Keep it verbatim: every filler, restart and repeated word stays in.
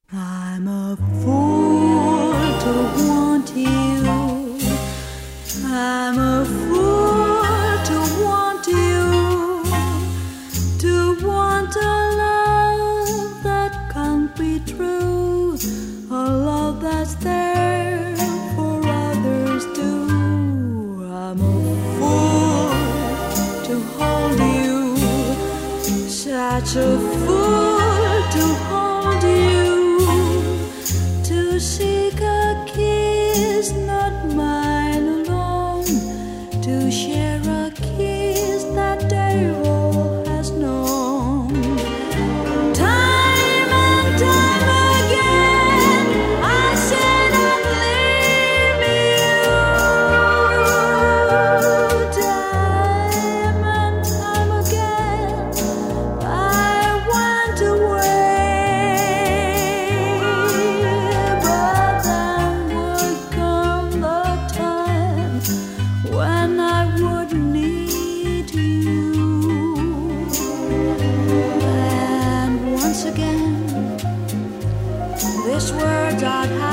I'm a fool to want you. I'm a fool to want you. To want a love that can't be true. A love that's there for others too. I'm a fool to hold you. Such a fool to hold you. To seek a kiss, not mine alone. To share a kiss that Daryl has known. Time and time again, I said I'd leave you. Time and time again, I went away. But then would come the time when I would need you. And once again, this words I'd have